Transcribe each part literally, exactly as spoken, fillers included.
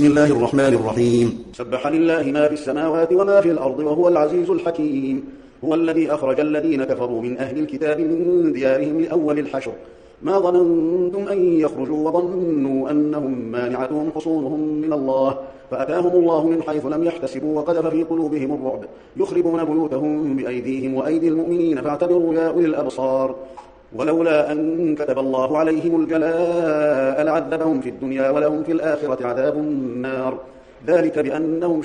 بسم الله الرحمن الرحيم. سبح لله ما في السماوات وما في الأرض وهو العزيز الحكيم. هو الذي أخرج الذين كفروا من أهل الكتاب من ديارهم لأول الحشر ما ظننتم أن يخرجوا وظنوا أنهم مانعتهم حصونهم من الله فأتاهم الله من حيث لم يحتسبوا وقذف في قلوبهم الرعب يخربون بيوتهم بأيديهم وأيدي المؤمنين فاعتبروا يا أولي الأبصار. ولولا أن كتب الله عليهم الجلاء لعذبهم في الدنيا ولهم في الآخرة عذاب النار ذلك بأنهم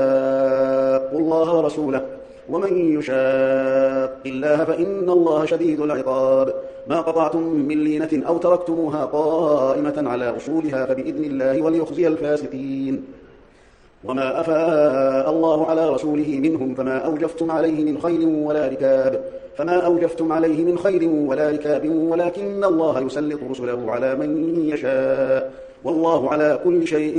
شاقوا الله ورسوله ومن يشاق الله فإن الله شديد العقاب. ما قطعتم من لينة أو تركتموها قائمة على أصولها فبإذن الله وليخزي الفاسقين. وما أفاء الله على رسوله منهم فما أوجفتم عليه من خيل ولا ركاب فما أوجفتم عليه من خيل ولا ركاب ولكن الله يسلط رسله على من يشاء والله على كل شيء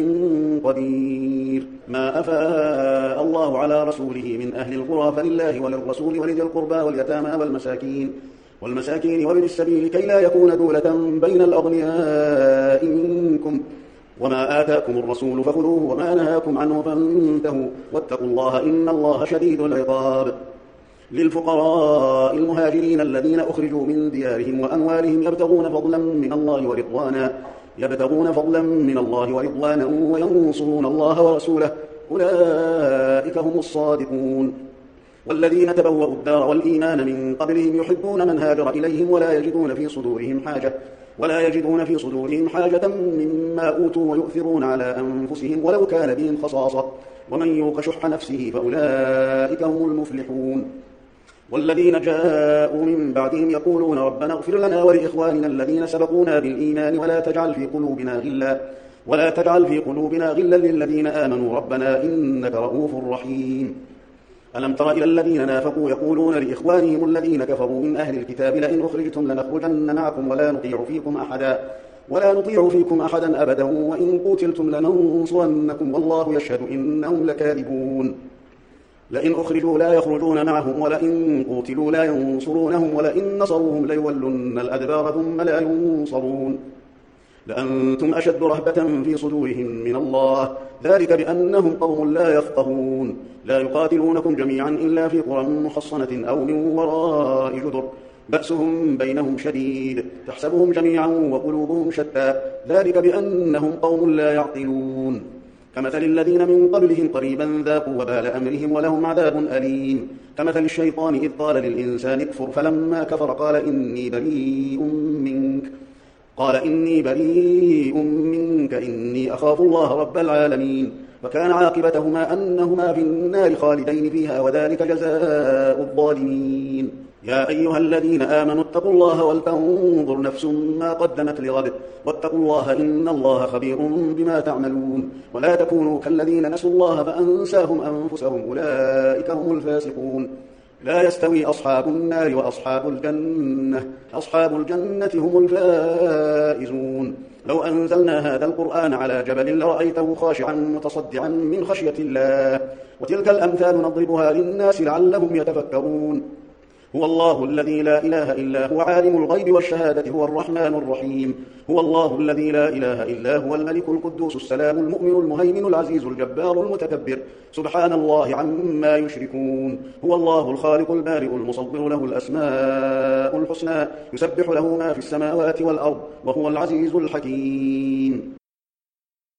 قدير. ما أفاء الله على رسوله من أهل القرى فلله وللرسول ولذي القربى واليتامى والمساكين والمساكين وابن السبيل كي لا يكون دولة بين الأغنياء منكم. وما آتاكم الرسول فخذوه وما نهاكم عنه فانتهوا واتقوا الله إن الله شديد العقاب. للفقراء المهاجرين الذين أخرجوا من ديارهم وأموالهم يبتغون فضلا من الله ورضوانا يبتغون فضلا من الله ورضوانا وينصرون الله ورسوله أولئك هم الصادقون. والذين تبوأوا الدار والإيمان من قبلهم يحبون من هاجر إليهم ولا يجدون في صدورهم حاجة ولا يجدون في صدورهم حاجة مما أوتوا ويؤثرون على أنفسهم ولو كان بهم خصاصة ومن يوق شح نفسه فأولئك هم المفلحون. والذين جاءوا من بعدهم يقولون ربنا اغفر لنا ولإخواننا الذين سبقونا بالإيمان ولا تجعل في قلوبنا غلا ولا تجعل في قلوبنا غلا للذين آمنوا ربنا إنك رؤوف رحيم. ألم تر إلى الذين نافقوا يقولون لإخوانهم الذين كفروا من أهل الكتاب لئن أخرجتم لنخرجن معكم ولا نطيع فيكم أحدا ولا نطيع فيكم أحدا أبدا وإن قتلتم لننصرنكم والله يشهد إنهم لكاذبون. لئن أخرجوا لا يخرجون معهم ولئن قتلوا لا ينصرونهم ولئن نصروهم ليولن الأدبار ثم لا ينصرون. لأنتم أشد رهبة في صدورهم من الله ذلك بأنهم قوم لا يفقهون. لا يقاتلونكم جميعا إلا في قرى محصنة أو من وراء جدر بأسهم بينهم شديد تحسبهم جميعا وقلوبهم شتى ذلك بأنهم قوم لا يعقلون. كمثل الذين من قبلهم قريبا ذاقوا وبال أمرهم ولهم عذاب أليم. كمثل الشيطان إذ قال للإنسان اكفر فلما كفر قال إني بريء منك قال إني بريء منك إني أخاف الله رب العالمين. فكان عاقبتهما أنهما في النار خالدين فيها وذلك جزاء الظالمين. يا أيها الذين آمنوا اتقوا الله ولتنظر نفس ما قدمت لغد واتقوا الله إن الله خبير بما تعملون. ولا تكونوا كالذين نسوا الله فأنساهم أنفسهم أولئك هم الفاسقون. لا يستوي أصحاب النار وأصحاب الجنة أصحاب الجنة هم الفائزون. لو أنزلنا هذا القرآن على جبل لرأيته خاشعا متصدعا من خشية الله وتلك الأمثال نضربها للناس لعلهم يتفكرون. هو الله الذي لا إله إلا هو عالم الغيب والشهادة هو الرحمن الرحيم. هو الله الذي لا إله إلا هو الملك القدوس السلام المؤمن المهيمن العزيز الجبار المتكبر سبحان الله عما يشركون. هو الله الخالق البارئ المصور له الأسماء الحسنى يسبح له ما في السماوات والأرض وهو العزيز الحكيم.